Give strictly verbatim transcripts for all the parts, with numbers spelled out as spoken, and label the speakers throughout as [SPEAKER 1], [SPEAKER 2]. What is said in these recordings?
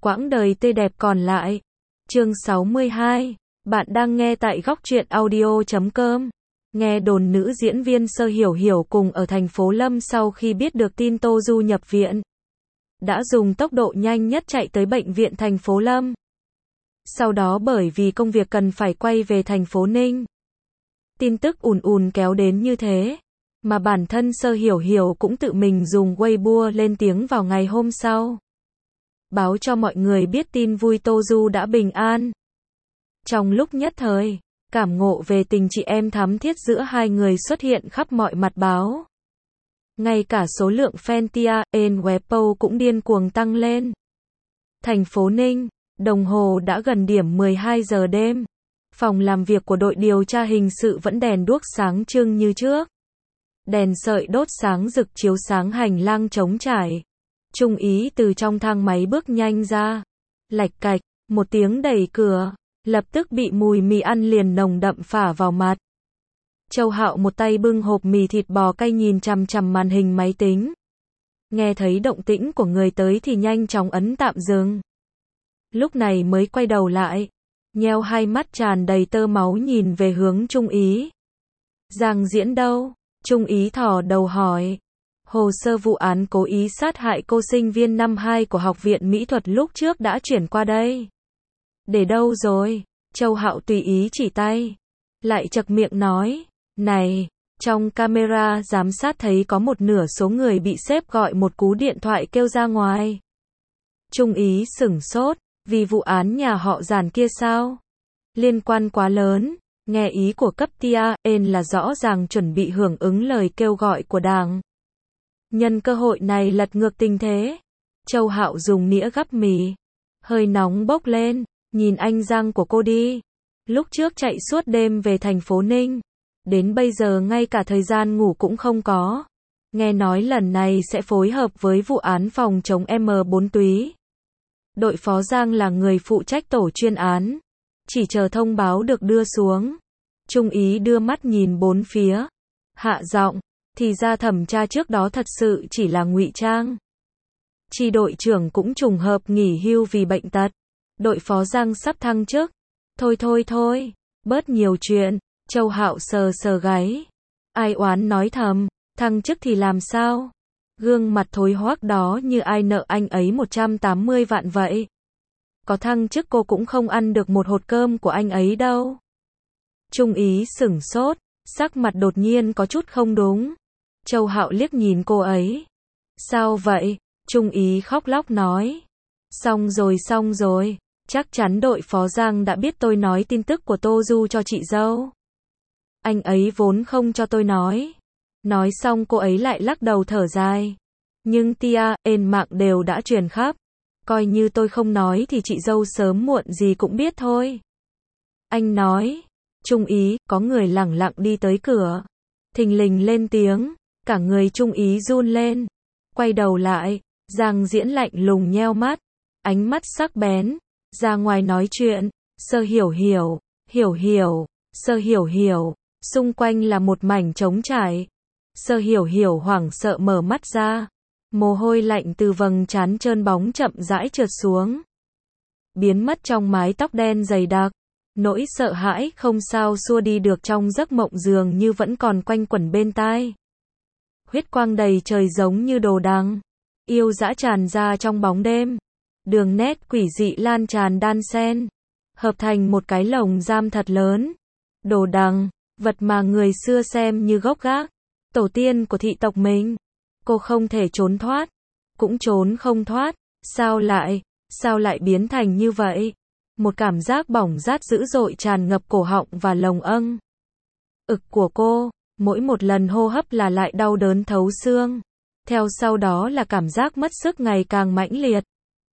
[SPEAKER 1] Quãng đời tươi đẹp còn lại. Chương sáu mươi hai. Bạn đang nghe tại góc truyện audio chấm com. Nghe đồn nữ diễn viên Sơ Hiểu Hiểu cùng ở thành phố Lâm sau khi biết được tin Tô Du nhập viện, đã dùng tốc độ nhanh nhất chạy tới bệnh viện thành phố Lâm. Sau đó bởi vì công việc cần phải quay về thành phố Ninh, tin tức ùn ùn kéo đến như thế, mà bản thân Sơ Hiểu Hiểu cũng tự mình dùng Weibo lên tiếng vào ngày hôm sau, báo cho mọi người biết tin vui Tô Du đã bình an. Trong lúc nhất thời, cảm ngộ về tình chị em thắm thiết giữa hai người xuất hiện khắp mọi mặt báo. Ngay cả số lượng fan Tia en Weibo cũng điên cuồng tăng lên. Thành phố Ninh, đồng hồ đã gần điểm mười hai giờ đêm. Phòng làm việc của đội điều tra hình sự vẫn đèn đuốc sáng trưng như trước. Đèn sợi đốt sáng rực chiếu sáng hành lang trống trải. Trung ý từ trong thang máy bước nhanh ra. Lạch cạch, một tiếng đẩy cửa, lập tức bị mùi mì ăn liền nồng đậm phả vào mặt. Châu Hạo một tay bưng hộp mì thịt bò cay nhìn chằm chằm màn hình máy tính. Nghe thấy động tĩnh của người tới thì nhanh chóng ấn tạm dừng. Lúc này mới quay đầu lại, nheo hai mắt tràn đầy tơ máu nhìn về hướng Trung ý. Giang Diễn đâu? Trung ý thò đầu hỏi. Hồ sơ vụ án cố ý sát hại cô sinh viên năm hai của Học viện Mỹ thuật lúc trước đã chuyển qua đây. Để đâu rồi? Châu Hạo tùy ý chỉ tay. Lại chậc miệng nói. Này, trong camera giám sát thấy có một nửa số người bị sếp gọi một cú điện thoại kêu ra ngoài. Trung ý sửng sốt. Vì vụ án nhà họ Giản kia sao? Liên quan quá lớn. Nghe ý của cấp Tia en là rõ ràng chuẩn bị hưởng ứng lời kêu gọi của đảng. Nhân cơ hội này lật ngược tình thế. Châu Hạo dùng nĩa gắp mì. Hơi nóng bốc lên. Nhìn anh Giang của cô đi. Lúc trước chạy suốt đêm về thành phố Ninh. Đến bây giờ ngay cả thời gian ngủ cũng không có. Nghe nói lần này sẽ phối hợp với vụ án phòng chống M bốn túy. Đội phó Giang là người phụ trách tổ chuyên án. Chỉ chờ thông báo được đưa xuống. Trung ý đưa mắt nhìn bốn phía. Hạ giọng. Thì ra thẩm tra trước đó thật sự chỉ là ngụy trang. Chi đội trưởng cũng trùng hợp nghỉ hưu vì bệnh tật. Đội phó Giang sắp thăng chức. Thôi thôi thôi. Bớt nhiều chuyện. Châu Hạo sờ sờ gáy. Ai oán nói thầm. Thăng chức thì làm sao? Gương mặt thối hoác đó như ai nợ anh ấy một trăm tám mươi vạn vậy. Có thăng chức cô cũng không ăn được một hột cơm của anh ấy đâu. Trung ý sửng sốt, sắc mặt đột nhiên có chút không đúng. Châu Hạo liếc nhìn cô ấy. Sao vậy? Trung ý khóc lóc nói. Xong rồi xong rồi, chắc chắn đội phó Giang đã biết tôi nói tin tức của Tô Du cho chị dâu. Anh ấy vốn không cho tôi nói. Nói xong cô ấy lại lắc đầu thở dài. Nhưng Tia en mạng đều đã truyền khắp. Coi như tôi không nói thì chị dâu sớm muộn gì cũng biết thôi. Anh nói. Trung ý, có người lẳng lặng đi tới cửa. Thình lình lên tiếng. Cả người Trung ý run lên. Quay đầu lại. Giang Diễn lạnh lùng nheo mắt. Ánh mắt sắc bén. Ra ngoài nói chuyện. Sơ Hiểu Hiểu. Hiểu Hiểu. Sơ Hiểu Hiểu. Xung quanh là một mảnh trống trải. Sơ Hiểu Hiểu hoảng sợ mở mắt ra. Mồ hôi lạnh từ vầng trán trơn bóng chậm rãi trượt xuống. Biến mất trong mái tóc đen dày đặc. Nỗi sợ hãi không sao xua đi được trong giấc mộng dường như vẫn còn quanh quẩn bên tai. Huyết quang đầy trời giống như đồ đằng. Yêu dã tràn ra trong bóng đêm. Đường nét quỷ dị lan tràn đan xen. Hợp thành một cái lồng giam thật lớn. Đồ đằng, vật mà người xưa xem như gốc gác. Tổ tiên của thị tộc mình. Cô không thể trốn thoát. Cũng trốn không thoát. Sao lại, sao lại biến thành như vậy? Một cảm giác bỏng rát dữ dội tràn ngập cổ họng và lồng âng. Ực của cô, mỗi một lần hô hấp là lại đau đớn thấu xương. Theo sau đó là cảm giác mất sức ngày càng mãnh liệt.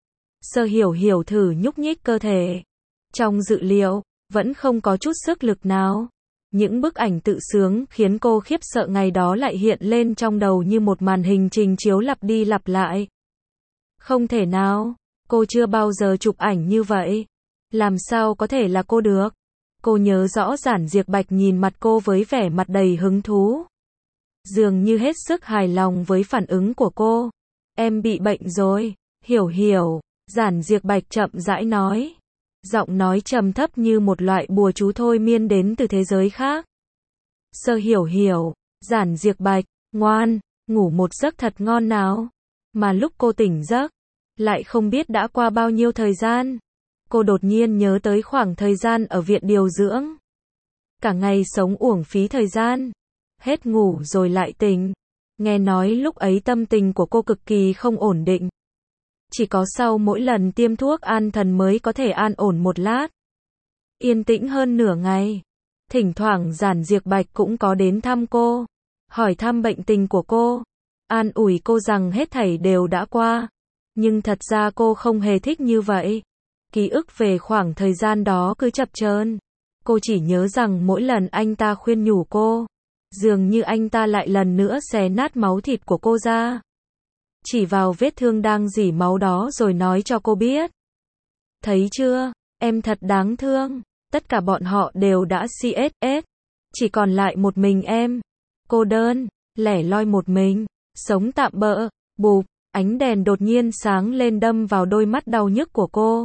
[SPEAKER 1] Sơ Hiểu Hiểu thử nhúc nhích cơ thể. Trong dự liệu, vẫn không có chút sức lực nào. Những bức ảnh tự sướng khiến cô khiếp sợ ngày đó lại hiện lên trong đầu như một màn hình trình chiếu lặp đi lặp lại. Không thể nào, cô chưa bao giờ chụp ảnh như vậy. Làm sao có thể là cô được? Cô nhớ rõ Giản Diệp Bạch nhìn mặt cô với vẻ mặt đầy hứng thú. Dường như hết sức hài lòng với phản ứng của cô. Em bị bệnh rồi, Hiểu Hiểu. Giản Diệp Bạch chậm rãi nói. Giọng nói trầm thấp như một loại bùa chú thôi miên đến từ thế giới khác. Sơ Hiểu Hiểu, Giản Diệp Bạch, ngoan, ngủ một giấc thật ngon nào. Mà lúc cô tỉnh giấc, lại không biết đã qua bao nhiêu thời gian. Cô đột nhiên nhớ tới khoảng thời gian ở viện điều dưỡng. Cả ngày sống uổng phí thời gian. Hết ngủ rồi lại tỉnh. Nghe nói lúc ấy tâm tình của cô cực kỳ không ổn định. Chỉ có sau mỗi lần tiêm thuốc an thần mới có thể an ổn một lát. Yên tĩnh hơn nửa ngày. Thỉnh thoảng Giản Diệp Bạch cũng có đến thăm cô. Hỏi thăm bệnh tình của cô. An ủi cô rằng hết thảy đều đã qua. Nhưng thật ra cô không hề thích như vậy. Ký ức về khoảng thời gian đó cứ chập chờn. Cô chỉ nhớ rằng mỗi lần anh ta khuyên nhủ cô, dường như anh ta lại lần nữa xé nát máu thịt của cô ra. Chỉ vào vết thương đang rỉ máu đó rồi nói cho cô biết. Thấy chưa, em thật đáng thương. Tất cả bọn họ đều đã xê ét ét. Chỉ còn lại một mình em. Cô đơn, lẻ loi một mình, sống tạm bợ. Bụp, ánh đèn đột nhiên sáng lên đâm vào đôi mắt đau nhức của cô.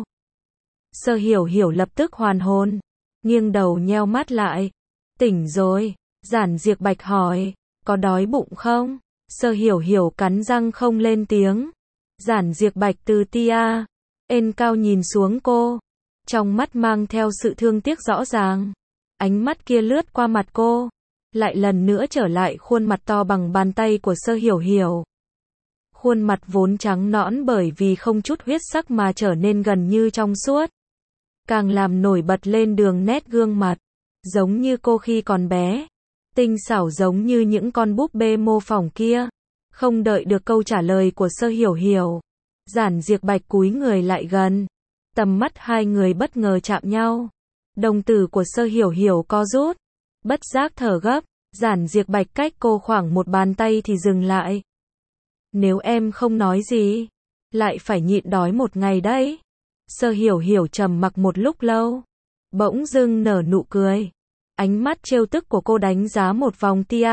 [SPEAKER 1] Sơ Hiểu Hiểu lập tức hoàn hồn, nghiêng đầu nheo mắt lại. Tỉnh rồi, Giản Diệp Bạch hỏi, có đói bụng không? Sơ Hiểu Hiểu cắn răng không lên tiếng. Giản Diệp Bạch từ tia ên cao nhìn xuống cô, trong mắt mang theo sự thương tiếc rõ ràng. Ánh mắt kia lướt qua mặt cô, lại lần nữa trở lại khuôn mặt to bằng bàn tay của Sơ Hiểu Hiểu. Khuôn mặt vốn trắng nõn bởi vì không chút huyết sắc mà trở nên gần như trong suốt. Càng làm nổi bật lên đường nét gương mặt, giống như cô khi còn bé. Tinh xảo giống như những con búp bê mô phỏng kia. Không đợi được câu trả lời của Sơ Hiểu Hiểu, Giản Diệp Bạch cúi người lại gần. Tầm mắt hai người bất ngờ chạm nhau. Đồng tử của Sơ Hiểu Hiểu co rút, bất giác thở gấp. Giản Diệp Bạch cách cô khoảng một bàn tay thì dừng lại. Nếu em không nói gì, lại phải nhịn đói một ngày đấy. Sơ Hiểu Hiểu trầm mặc một lúc lâu, bỗng dưng nở nụ cười. Ánh mắt trêu tức của cô đánh giá một vòng tia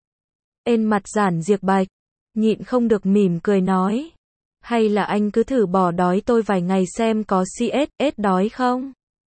[SPEAKER 1] ên mặt Giản Diệp Bạch, nhịn không được mỉm cười nói. Hay là anh cứ thử bỏ đói tôi vài ngày xem có xê ét ét đói không?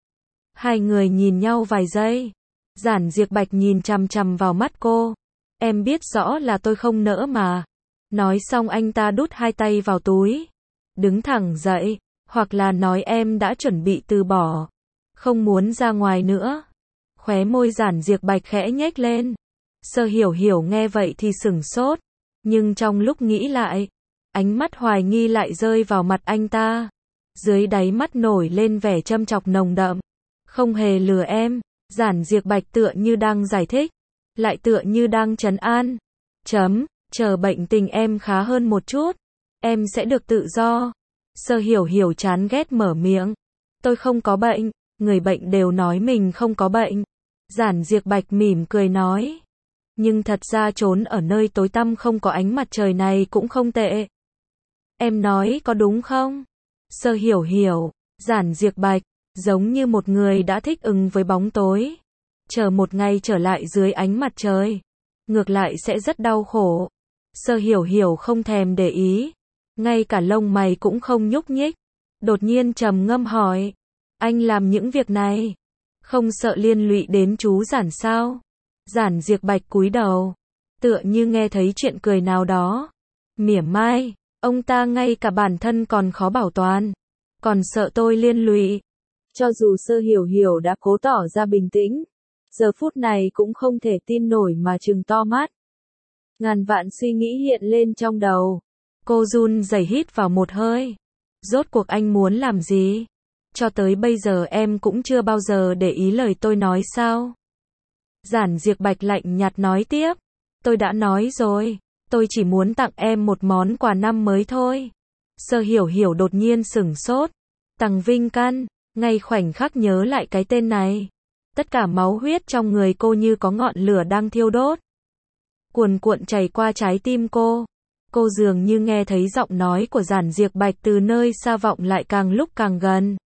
[SPEAKER 1] Hai người nhìn nhau vài giây. Giản Diệp Bạch nhìn chằm chằm vào mắt cô. Em biết rõ là tôi không nỡ mà. Nói xong anh ta đút hai tay vào túi, đứng thẳng dậy. Hoặc là nói em đã chuẩn bị từ bỏ, không muốn ra ngoài nữa. Khóe môi Giản Diệp Bạch khẽ nhếch lên. Sơ Hiểu Hiểu nghe vậy thì sửng sốt, nhưng trong lúc nghĩ lại, ánh mắt hoài nghi lại rơi vào mặt anh ta. Dưới đáy mắt nổi lên vẻ châm chọc nồng đậm. Không hề lừa em. Giản Diệp Bạch tựa như đang giải thích, lại tựa như đang trấn an. Chấm, chờ bệnh tình em khá hơn một chút, em sẽ được tự do. Sơ Hiểu Hiểu chán ghét mở miệng. Tôi không có bệnh, người bệnh đều nói mình không có bệnh. Giản Diệp Bạch mỉm cười nói. Nhưng thật ra trốn ở nơi tối tăm không có ánh mặt trời này cũng không tệ. Em nói có đúng không? Sơ Hiểu Hiểu, Giản Diệp Bạch, giống như một người đã thích ứng với bóng tối. Chờ một ngày trở lại dưới ánh mặt trời, ngược lại sẽ rất đau khổ. Sơ Hiểu Hiểu không thèm để ý, ngay cả lông mày cũng không nhúc nhích. Đột nhiên trầm ngâm hỏi, anh làm những việc này, không sợ liên lụy đến chú Giản sao? Giản Diệp Bạch cúi đầu, tựa như nghe thấy chuyện cười nào đó. Mỉa mai, ông ta ngay cả bản thân còn khó bảo toàn, còn sợ tôi liên lụy. Cho dù Sơ Hiểu Hiểu đã cố tỏ ra bình tĩnh, giờ phút này cũng không thể tin nổi mà trừng to mắt. Ngàn vạn suy nghĩ hiện lên trong đầu. Cô run rẩy hít vào một hơi. Rốt cuộc anh muốn làm gì? Cho tới bây giờ em cũng chưa bao giờ để ý lời tôi nói sao? Giản Diệp Bạch lạnh nhạt nói tiếp. Tôi đã nói rồi, tôi chỉ muốn tặng em một món quà năm mới thôi. Sơ Hiểu Hiểu đột nhiên sửng sốt. Tằng Vinh Căn, ngay khoảnh khắc nhớ lại cái tên này. Tất cả máu huyết trong người cô như có ngọn lửa đang thiêu đốt, cuồn cuộn chảy qua trái tim cô. Cô dường như nghe thấy giọng nói của Giản Diệp Bạch từ nơi xa vọng lại càng lúc càng gần.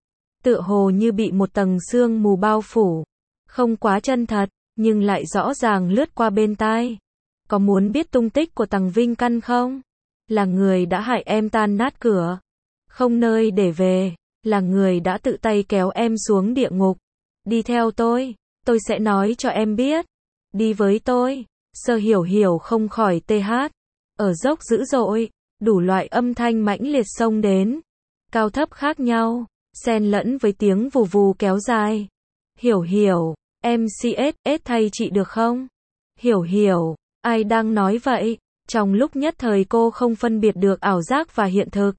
[SPEAKER 1] Tựa hồ như bị một tầng sương mù bao phủ. Không quá chân thật, nhưng lại rõ ràng lướt qua bên tai. Có muốn biết tung tích của Tằng Vinh Căn không? Là người đã hại em tan nát cửa. không nơi để về, là người đã tự tay kéo em xuống địa ngục. Đi theo tôi, tôi sẽ nói cho em biết. Đi với tôi. Sơ Hiểu Hiểu không khỏi tê hát. Ở dốc dữ dội, đủ loại âm thanh mãnh liệt xông đến. Cao thấp khác nhau, xen lẫn với tiếng vù vù kéo dài. Hiểu Hiểu, em xê ét ét thay chị được không? Hiểu Hiểu, ai đang nói vậy? Trong lúc nhất thời cô không phân biệt được ảo giác và hiện thực.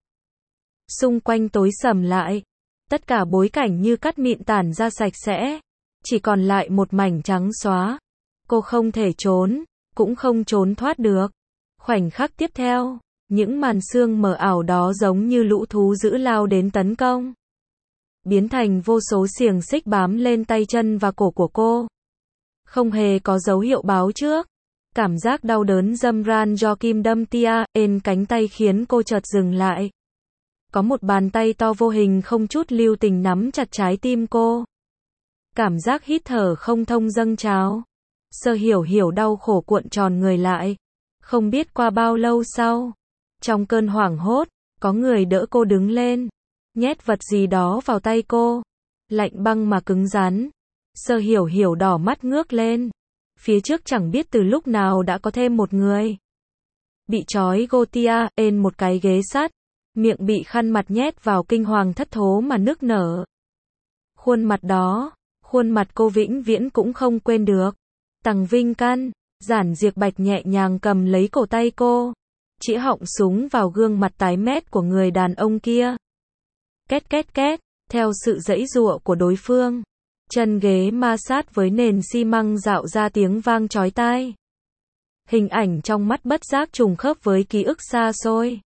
[SPEAKER 1] Xung quanh tối sầm lại. Tất cả bối cảnh như cắt mịn tản ra sạch sẽ. Chỉ còn lại một mảnh trắng xóa. Cô không thể trốn, cũng không trốn thoát được. Khoảnh khắc tiếp theo, những màn sương mờ ảo đó giống như lũ thú dữ lao đến tấn công. Biến thành vô số xiềng xích bám lên tay chân và cổ của cô. Không hề có dấu hiệu báo trước. Cảm giác đau đớn dâm ran do kim đâm tia ên cánh tay khiến cô chợt dừng lại. Có một bàn tay to vô hình không chút lưu tình nắm chặt trái tim cô. Cảm giác hít thở không thông dâng trào. Sơ Hiểu Hiểu đau khổ cuộn tròn người lại. Không biết qua bao lâu sau, trong cơn hoảng hốt, có người đỡ cô đứng lên, nhét vật gì đó vào tay cô. Lạnh băng mà cứng rắn. Sơ Hiểu Hiểu đỏ mắt ngước lên. Phía trước chẳng biết từ lúc nào đã có thêm một người. Bị trói gô tia ên một cái ghế sắt, miệng bị khăn mặt nhét vào kinh hoàng thất thố mà nức nở. Khuôn mặt đó, khuôn mặt cô vĩnh viễn cũng không quên được. Tằng Vinh Căn, Giản Diệp Bạch nhẹ nhàng cầm lấy cổ tay cô, chĩa họng súng vào gương mặt tái mét của người đàn ông kia. Két két két, theo sự giãy giụa của đối phương, chân ghế ma sát với nền xi măng rạo ra tiếng vang chói tai. Hình ảnh trong mắt bất giác trùng khớp với ký ức xa xôi.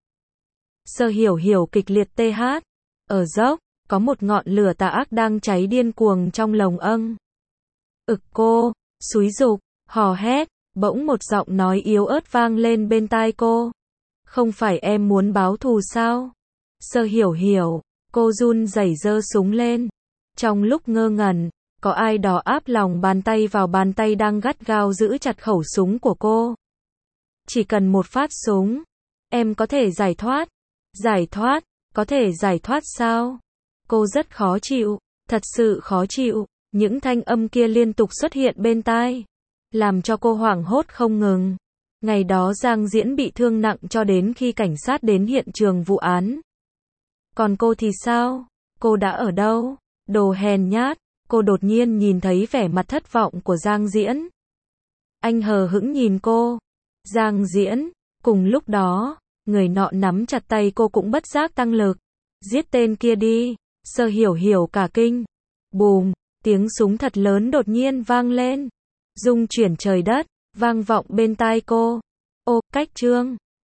[SPEAKER 1] Sơ Hiểu Hiểu kịch liệt tê hát. Ở dốc, có một ngọn lửa tà ác đang cháy điên cuồng trong lồng âng. Ực cô, xúi giục, hò hét, bỗng một giọng nói yếu ớt vang lên bên tai cô. Không phải em muốn báo thù sao? Sơ Hiểu Hiểu, cô run rẩy giơ súng lên. Trong lúc ngơ ngẩn, có ai đó áp lòng bàn tay vào bàn tay đang gắt gao giữ chặt khẩu súng của cô. Chỉ cần một phát súng, em có thể giải thoát. Giải thoát, có thể giải thoát sao? Cô rất khó chịu, thật sự khó chịu. Những thanh âm kia liên tục xuất hiện bên tai, làm cho cô hoảng hốt không ngừng. Ngày đó Giang Diễn bị thương nặng cho đến khi cảnh sát đến hiện trường vụ án. Còn cô thì sao? Cô đã ở đâu? Đồ hèn nhát. Cô đột nhiên nhìn thấy vẻ mặt thất vọng của Giang Diễn. Anh hờ hững nhìn cô. Giang Diễn, cùng lúc đó, người nọ nắm chặt tay cô cũng bất giác tăng lực. Giết tên kia đi. Sơ Hiểu Hiểu cả kinh. Bùm, tiếng súng thật lớn đột nhiên vang lên. Rung chuyển trời đất, vang vọng bên tai cô. Ô, cách trương.